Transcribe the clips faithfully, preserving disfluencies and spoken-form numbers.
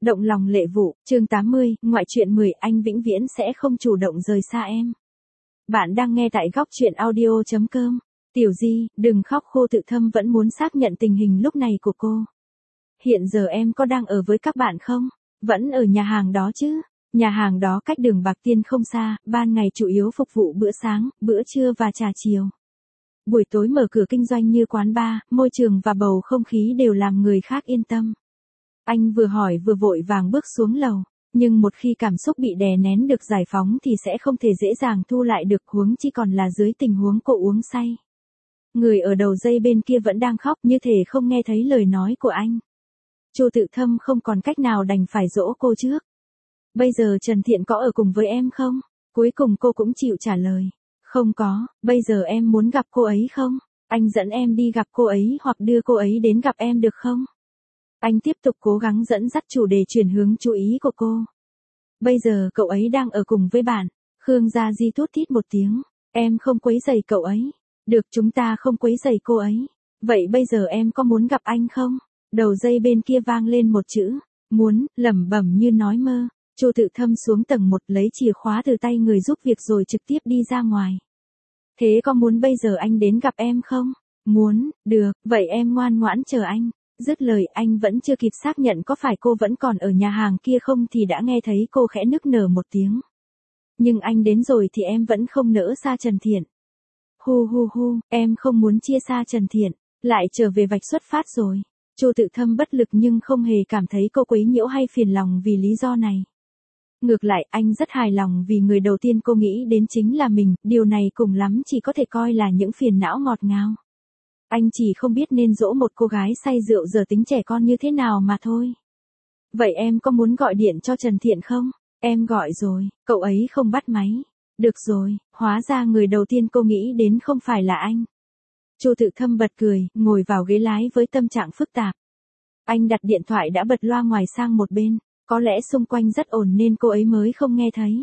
Động lòng lệ vụ, chương tám mươi, ngoại truyện mười, anh vĩnh viễn sẽ không chủ động rời xa em. Bạn đang nghe tại góc truyện audio chấm com. Tiểu Di, đừng khóc, Khô Tự Thâm vẫn muốn xác nhận tình hình lúc này của cô. Hiện giờ em có đang ở với các bạn không? Vẫn ở nhà hàng đó chứ? Nhà hàng đó cách đường Bạc Tiên không xa, ban ngày chủ yếu phục vụ bữa sáng, bữa trưa và trà chiều. Buổi tối mở cửa kinh doanh như quán bar, môi trường và bầu không khí đều làm người khác yên tâm. Anh vừa hỏi vừa vội vàng bước xuống lầu, nhưng một khi cảm xúc bị đè nén được giải phóng thì sẽ không thể dễ dàng thu lại được, huống chi còn là dưới tình huống cô uống say. Người ở đầu dây bên kia vẫn đang khóc như thể không nghe thấy lời nói của anh. Chu Tự Thâm không còn cách nào đành phải dỗ cô trước. Bây giờ Trần Thiện có ở cùng với em không? Cuối cùng cô cũng chịu trả lời. Không có, bây giờ em muốn gặp cô ấy không? Anh dẫn em đi gặp cô ấy hoặc đưa cô ấy đến gặp em được không? Anh tiếp tục cố gắng dẫn dắt chủ đề chuyển hướng chú ý của cô. Bây giờ cậu ấy đang ở cùng với bạn. Khương Gia Di thút thít một tiếng. Em không quấy rầy cậu ấy. Được, chúng ta không quấy rầy cô ấy. Vậy bây giờ em có muốn gặp anh không? Đầu dây bên kia vang lên một chữ. Muốn, lẩm bẩm như nói mơ. Chu Tự Thâm xuống tầng một lấy chìa khóa từ tay người giúp việc rồi trực tiếp đi ra ngoài. Thế có muốn bây giờ anh đến gặp em không? Muốn, được, vậy em ngoan ngoãn chờ anh. Dứt lời anh vẫn chưa kịp xác nhận có phải cô vẫn còn ở nhà hàng kia không thì đã nghe thấy cô khẽ nức nở một tiếng. Nhưng anh đến rồi thì em vẫn không nỡ xa Trần Thiện. Hu hu hu, em không muốn chia xa Trần Thiện, lại trở về vạch xuất phát rồi. Chu Tự Thâm bất lực nhưng không hề cảm thấy cô quấy nhiễu hay phiền lòng vì lý do này. Ngược lại anh rất hài lòng vì người đầu tiên cô nghĩ đến chính là mình, điều này cùng lắm chỉ có thể coi là những phiền não ngọt ngào. Anh chỉ không biết nên dỗ một cô gái say rượu giờ tính trẻ con như thế nào mà thôi. Vậy em có muốn gọi điện cho Trần Thiện không? Em gọi rồi, cậu ấy không bắt máy. Được rồi, hóa ra người đầu tiên cô nghĩ đến không phải là anh. Chu Tự Thâm bật cười, ngồi vào ghế lái với tâm trạng phức tạp. Anh đặt điện thoại đã bật loa ngoài sang một bên, có lẽ xung quanh rất ồn nên cô ấy mới không nghe thấy.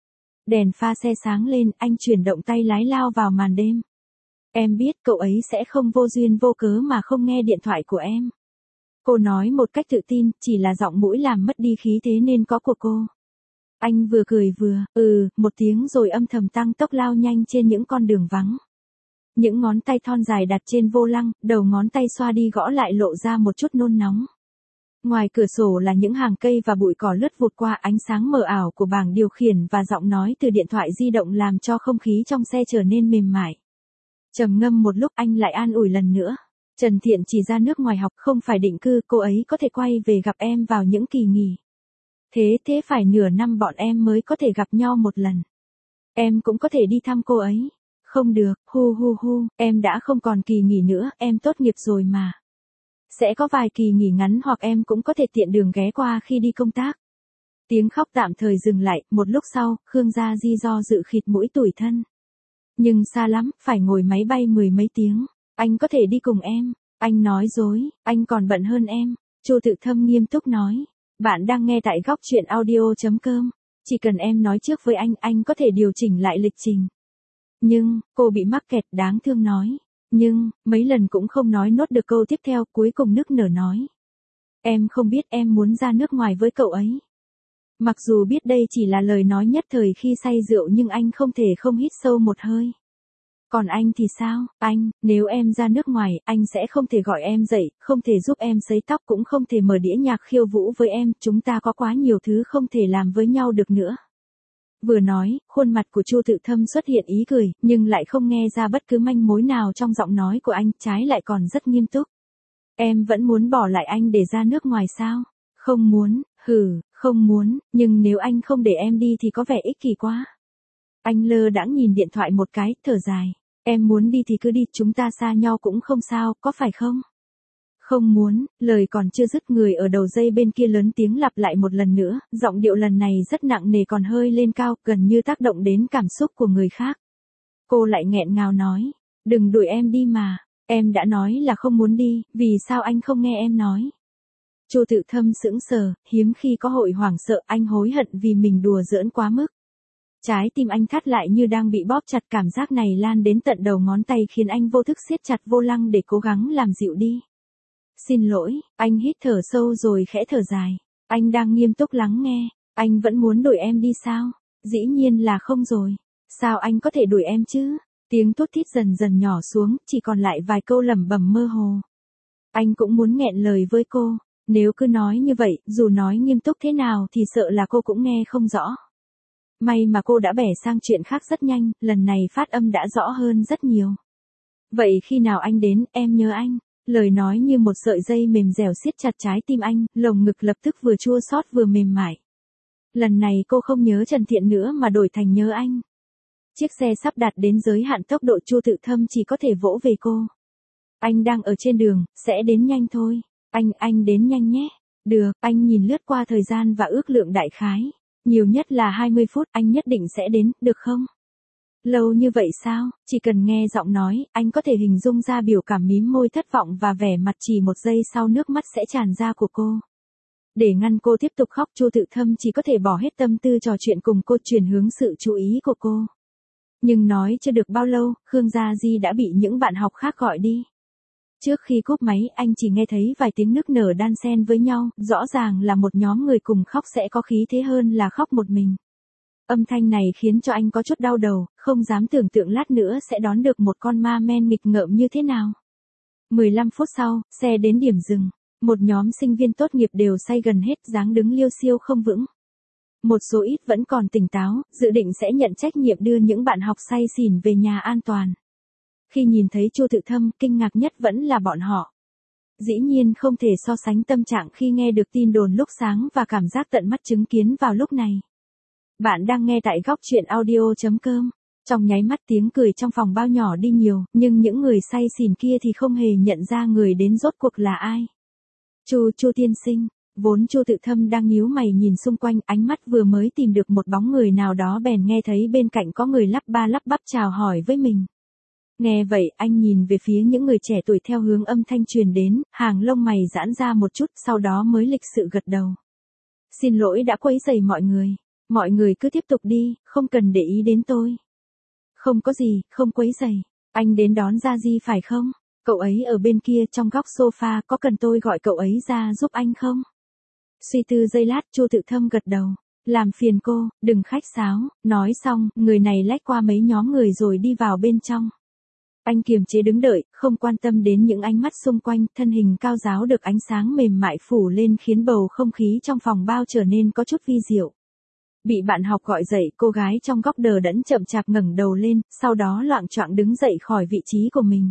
Đèn pha xe sáng lên, anh chuyển động tay lái lao vào màn đêm. Em biết cậu ấy sẽ không vô duyên vô cớ mà không nghe điện thoại của em. Cô nói một cách tự tin, chỉ là giọng mũi làm mất đi khí thế nên có của cô. Anh vừa cười vừa, ừ, một tiếng rồi âm thầm tăng tốc lao nhanh trên những con đường vắng. Những ngón tay thon dài đặt trên vô lăng, đầu ngón tay xoa đi gõ lại lộ ra một chút nôn nóng. Ngoài cửa sổ là những hàng cây và bụi cỏ lướt vụt qua, ánh sáng mờ ảo của bảng điều khiển và giọng nói từ điện thoại di động làm cho không khí trong xe trở nên mềm mại. Trầm ngâm một lúc anh lại an ủi lần nữa. Trần Thiện chỉ ra nước ngoài học không phải định cư, cô ấy có thể quay về gặp em vào những kỳ nghỉ. Thế thế phải nửa năm bọn em mới có thể gặp nhau một lần. Em cũng có thể đi thăm cô ấy. Không được, hu hu hu, em đã không còn kỳ nghỉ nữa, em tốt nghiệp rồi mà. Sẽ có vài kỳ nghỉ ngắn hoặc em cũng có thể tiện đường ghé qua khi đi công tác. Tiếng khóc tạm thời dừng lại, một lúc sau, Khương Gia Di do dự khịt mũi tủi thân. Nhưng xa lắm, phải ngồi máy bay mười mấy tiếng. Anh có thể đi cùng em. Anh nói dối, anh còn bận hơn em. Chu Tự Thâm nghiêm túc nói. Bạn đang nghe tại góc truyện audio chấm com. Chỉ cần em nói trước với anh, anh có thể điều chỉnh lại lịch trình. Nhưng, cô bị mắc kẹt, đáng thương nói. Nhưng, mấy lần cũng không nói nốt được câu tiếp theo, cuối cùng nức nở nói. Em không biết em muốn ra nước ngoài với cậu ấy. Mặc dù biết đây chỉ là lời nói nhất thời khi say rượu nhưng anh không thể không hít sâu một hơi. Còn anh thì sao? Anh, nếu em ra nước ngoài, anh sẽ không thể gọi em dậy, không thể giúp em sấy tóc, cũng không thể mở đĩa nhạc khiêu vũ với em, chúng ta có quá nhiều thứ không thể làm với nhau được nữa. Vừa nói, khuôn mặt của Chu Tự Thâm xuất hiện ý cười, nhưng lại không nghe ra bất cứ manh mối nào trong giọng nói của anh, trái lại còn rất nghiêm túc. Em vẫn muốn bỏ lại anh để ra nước ngoài sao? Không muốn, hừ, không muốn, nhưng nếu anh không để em đi thì có vẻ ích kỷ quá. Anh lơ đãng nhìn điện thoại một cái, thở dài. Em muốn đi thì cứ đi, chúng ta xa nhau cũng không sao, có phải không? Không muốn, lời còn chưa dứt, người ở đầu dây bên kia lớn tiếng lặp lại một lần nữa, giọng điệu lần này rất nặng nề còn hơi lên cao, gần như tác động đến cảm xúc của người khác. Cô lại nghẹn ngào nói, đừng đuổi em đi mà, em đã nói là không muốn đi, vì sao anh không nghe em nói? Chu Tự Thâm sững sờ, hiếm khi có hội hoảng sợ, anh hối hận vì mình đùa giỡn quá mức. Trái tim anh thắt lại như đang bị bóp chặt, cảm giác này lan đến tận đầu ngón tay khiến anh vô thức siết chặt vô lăng để cố gắng làm dịu đi. Xin lỗi, anh hít thở sâu rồi khẽ thở dài. Anh đang nghiêm túc lắng nghe. Anh vẫn muốn đuổi em đi sao? Dĩ nhiên là không rồi. Sao anh có thể đuổi em chứ? Tiếng thút thít dần dần nhỏ xuống, chỉ còn lại vài câu lẩm bẩm mơ hồ. Anh cũng muốn nghẹn lời với cô. Nếu cứ nói như vậy, dù nói nghiêm túc thế nào thì sợ là cô cũng nghe không rõ. May mà cô đã bẻ sang chuyện khác rất nhanh, lần này phát âm đã rõ hơn rất nhiều. Vậy khi nào anh đến, em nhớ anh. Lời nói như một sợi dây mềm dẻo siết chặt trái tim anh, lồng ngực lập tức vừa chua xót vừa mềm mại. Lần này cô không nhớ Trần Thiện nữa mà đổi thành nhớ anh. Chiếc xe sắp đạt đến giới hạn tốc độ, Chu Tự Thâm chỉ có thể vỗ về cô. Anh đang ở trên đường, sẽ đến nhanh thôi. Anh, anh đến nhanh nhé. Được, anh nhìn lướt qua thời gian và ước lượng đại khái. Nhiều nhất là hai mươi phút, anh nhất định sẽ đến, được không? Lâu như vậy sao? Chỉ cần nghe giọng nói, anh có thể hình dung ra biểu cảm mím môi thất vọng và vẻ mặt chỉ một giây sau nước mắt sẽ tràn ra của cô. Để ngăn cô tiếp tục khóc, Chu Tự Thâm chỉ có thể bỏ hết tâm tư trò chuyện cùng cô, chuyển hướng sự chú ý của cô. Nhưng nói chưa được bao lâu, Khương Gia Di đã bị những bạn học khác gọi đi. Trước khi cúp máy, anh chỉ nghe thấy vài tiếng nức nở đan xen với nhau, rõ ràng là một nhóm người cùng khóc sẽ có khí thế hơn là khóc một mình. Âm thanh này khiến cho anh có chút đau đầu, không dám tưởng tượng lát nữa sẽ đón được một con ma men nghịch ngợm như thế nào. mười lăm phút sau, xe đến điểm dừng. Một nhóm sinh viên tốt nghiệp đều say gần hết, dáng đứng liêu xiêu không vững. Một số ít vẫn còn tỉnh táo, dự định sẽ nhận trách nhiệm đưa những bạn học say xỉn về nhà an toàn. Khi nhìn thấy Chu Tự Thâm, kinh ngạc nhất vẫn là bọn họ. Dĩ nhiên không thể so sánh tâm trạng khi nghe được tin đồn lúc sáng và cảm giác tận mắt chứng kiến vào lúc này. Bạn đang nghe tại góc truyện audio chấm com. Trong nháy mắt tiếng cười trong phòng bao nhỏ đi nhiều, nhưng những người say xỉn kia thì không hề nhận ra người đến rốt cuộc là ai. Chu, Chu tiên sinh. Vốn Chu Tự Thâm đang nhíu mày nhìn xung quanh, ánh mắt vừa mới tìm được một bóng người nào đó bèn nghe thấy bên cạnh có người lắp ba lắp bắp chào hỏi với mình. Nghe vậy, anh nhìn về phía những người trẻ tuổi theo hướng âm thanh truyền đến, hàng lông mày giãn ra một chút, sau đó mới lịch sự gật đầu. Xin lỗi đã quấy rầy mọi người. Mọi người cứ tiếp tục đi, không cần để ý đến tôi. Không có gì, không quấy rầy. Anh đến đón Gia Di phải không? Cậu ấy ở bên kia trong góc sofa, có cần tôi gọi cậu ấy ra giúp anh không? Suy tư giây lát, Chu Tự Thâm gật đầu. Làm phiền cô, đừng khách sáo. Nói xong, người này lách qua mấy nhóm người rồi đi vào bên trong. Anh kiềm chế đứng đợi, không quan tâm đến những ánh mắt xung quanh, thân hình cao ráo được ánh sáng mềm mại phủ lên khiến bầu không khí trong phòng bao trở nên có chút vi diệu. Bị bạn học gọi dậy, cô gái trong góc đờ đẫn chậm chạp ngẩng đầu lên, sau đó loạng choạng đứng dậy khỏi vị trí của mình.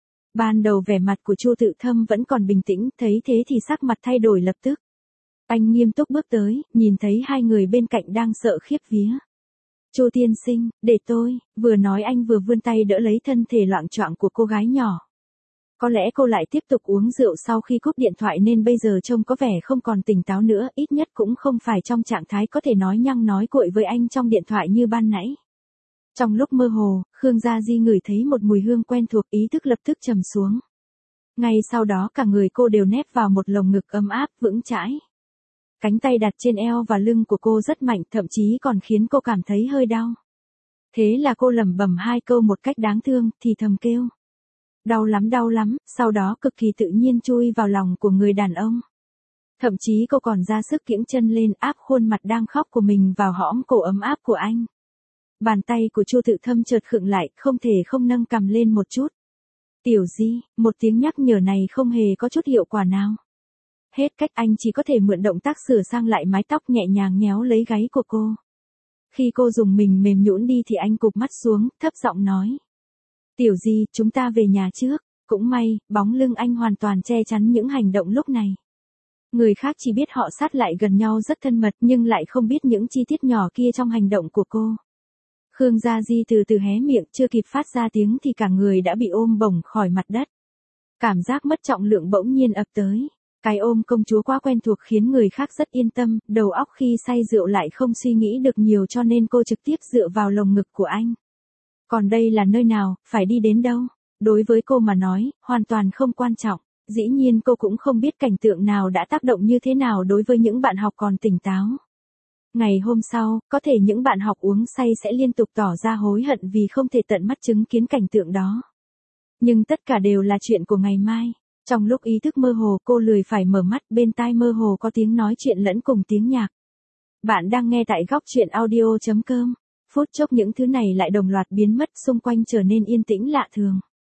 Ban đầu vẻ mặt của Chu Tự Thâm vẫn còn bình tĩnh, thấy thế thì sắc mặt thay đổi lập tức. Anh nghiêm túc bước tới, nhìn thấy hai người bên cạnh đang sợ khiếp vía. Chu tiên sinh, để tôi, vừa nói anh vừa vươn tay đỡ lấy thân thể loạng choạng của cô gái nhỏ. Có lẽ cô lại tiếp tục uống rượu sau khi cúp điện thoại nên bây giờ trông có vẻ không còn tỉnh táo nữa, ít nhất cũng không phải trong trạng thái có thể nói nhăng nói cuội với anh trong điện thoại như ban nãy. Trong lúc mơ hồ, Khương Gia Di ngửi thấy một mùi hương quen thuộc, ý thức lập tức trầm xuống. Ngay sau đó cả người cô đều nép vào một lồng ngực ấm áp, vững chãi. Cánh tay đặt trên eo và lưng của cô rất mạnh, thậm chí còn khiến cô cảm thấy hơi đau. Thế là cô lẩm bẩm hai câu một cách đáng thương, thì thầm kêu. Đau lắm đau lắm, sau đó cực kỳ tự nhiên chui vào lòng của người đàn ông. Thậm chí cô còn ra sức kiễng chân lên áp khuôn mặt đang khóc của mình vào hõm cổ ấm áp của anh. Bàn tay của Chu Tự Thâm chợt khựng lại, không thể không nâng cằm lên một chút. Tiểu Di, một tiếng nhắc nhở này không hề có chút hiệu quả nào. Hết cách, anh chỉ có thể mượn động tác sửa sang lại mái tóc, nhẹ nhàng nhéo lấy gáy của cô. Khi cô dùng mình mềm nhũn đi thì anh cụp mắt xuống, thấp giọng nói. Tiểu Di, chúng ta về nhà trước. Cũng may, bóng lưng anh hoàn toàn che chắn những hành động lúc này. Người khác chỉ biết họ sát lại gần nhau rất thân mật nhưng lại không biết những chi tiết nhỏ kia trong hành động của cô. Khương Gia Di từ từ hé miệng, chưa kịp phát ra tiếng thì cả người đã bị ôm bổng khỏi mặt đất. Cảm giác mất trọng lượng bỗng nhiên ập tới. Cái ôm công chúa quá quen thuộc khiến người khác rất yên tâm, đầu óc khi say rượu lại không suy nghĩ được nhiều cho nên cô trực tiếp dựa vào lồng ngực của anh. Còn đây là nơi nào, phải đi đến đâu? Đối với cô mà nói, hoàn toàn không quan trọng. Dĩ nhiên cô cũng không biết cảnh tượng nào đã tác động như thế nào đối với những bạn học còn tỉnh táo. Ngày hôm sau, có thể những bạn học uống say sẽ liên tục tỏ ra hối hận vì không thể tận mắt chứng kiến cảnh tượng đó. Nhưng tất cả đều là chuyện của ngày mai. Trong lúc ý thức mơ hồ cô lười phải mở mắt, bên tai mơ hồ có tiếng nói chuyện lẫn cùng tiếng nhạc. Bạn đang nghe tại góc chuyện audio.com. Phút chốc những thứ này lại đồng loạt biến mất, xung quanh trở nên yên tĩnh lạ thường.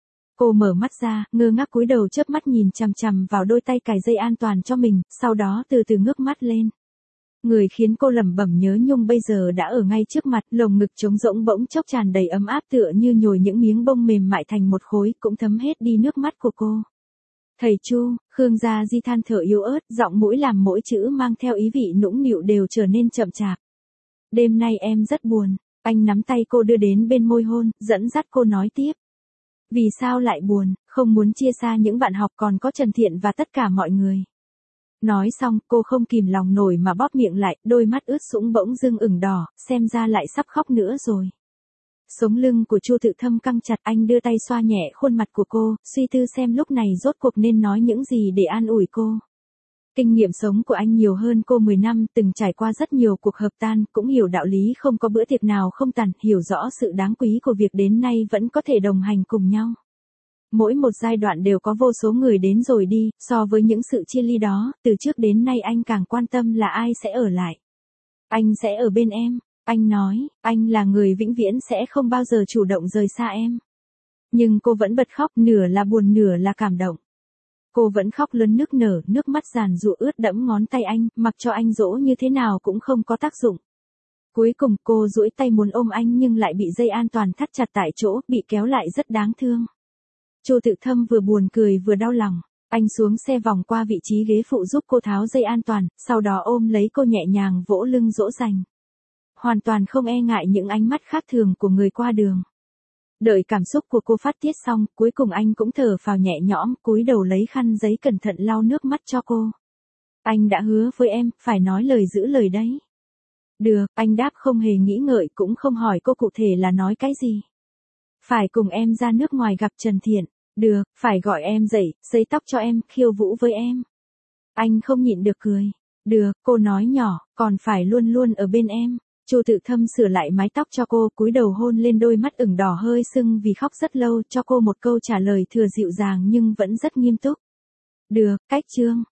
Cô mở mắt ra, ngơ ngác cúi đầu chớp mắt nhìn chằm chằm vào đôi tay cài dây an toàn cho mình, sau đó từ từ ngước mắt lên. Người khiến cô lẩm bẩm nhớ nhung bây giờ đã ở ngay trước mặt, lồng ngực trống rỗng bỗng chốc tràn đầy ấm áp tựa như nhồi những miếng bông mềm mại thành một khối, cũng thấm hết đi nước mắt của cô. Thầy Chu, Khương Gia Di than thở yếu ớt, giọng mũi làm mỗi chữ mang theo ý vị nũng nịu đều trở nên chậm chạp. Đêm nay em rất buồn, anh nắm tay cô đưa đến bên môi hôn, dẫn dắt cô nói tiếp. Vì sao lại buồn, không muốn chia xa những bạn học còn có Trần Thiện và tất cả mọi người. Nói xong, cô không kìm lòng nổi mà bóp miệng lại, đôi mắt ướt sũng bỗng dưng ửng đỏ, xem ra lại sắp khóc nữa rồi. Sống lưng của Chu Tự Thâm căng chặt, anh đưa tay xoa nhẹ khuôn mặt của cô, suy tư xem lúc này rốt cuộc nên nói những gì để an ủi cô. Kinh nghiệm sống của anh nhiều hơn cô mười năm, từng trải qua rất nhiều cuộc hợp tan, cũng hiểu đạo lý không có bữa tiệc nào không tàn, hiểu rõ sự đáng quý của việc đến nay vẫn có thể đồng hành cùng nhau. Mỗi một giai đoạn đều có vô số người đến rồi đi, so với những sự chia ly đó, từ trước đến nay anh càng quan tâm là ai sẽ ở lại. Anh sẽ ở bên em, anh nói, anh là người vĩnh viễn sẽ không bao giờ chủ động rời xa em. Nhưng cô vẫn bật khóc, nửa là buồn nửa là cảm động. Cô vẫn khóc lớn nức nở, nước mắt giàn giụa ướt đẫm ngón tay anh, mặc cho anh dỗ như thế nào cũng không có tác dụng. Cuối cùng cô duỗi tay muốn ôm anh nhưng lại bị dây an toàn thắt chặt tại chỗ, bị kéo lại rất đáng thương. Chu Tự Thâm vừa buồn cười vừa đau lòng, anh xuống xe vòng qua vị trí ghế phụ giúp cô tháo dây an toàn, sau đó ôm lấy cô nhẹ nhàng vỗ lưng dỗ dành. Hoàn toàn không e ngại những ánh mắt khác thường của người qua đường. Đợi cảm xúc của cô phát tiết xong, cuối cùng anh cũng thở phào nhẹ nhõm, cúi đầu lấy khăn giấy cẩn thận lau nước mắt cho cô. Anh đã hứa với em, phải nói lời giữ lời đấy. Được, anh đáp không hề nghĩ ngợi, cũng không hỏi cô cụ thể là nói cái gì. Phải cùng em ra nước ngoài gặp Trần Thiện. Được, phải gọi em dậy, sấy tóc cho em, khiêu vũ với em. Anh không nhịn được cười. Được, cô nói nhỏ, còn phải luôn luôn ở bên em. Chu Tự Thâm sửa lại mái tóc cho cô, cúi đầu hôn lên đôi mắt ửng đỏ hơi sưng vì khóc rất lâu, cho cô một câu trả lời thừa dịu dàng nhưng vẫn rất nghiêm túc. Được, cách chương.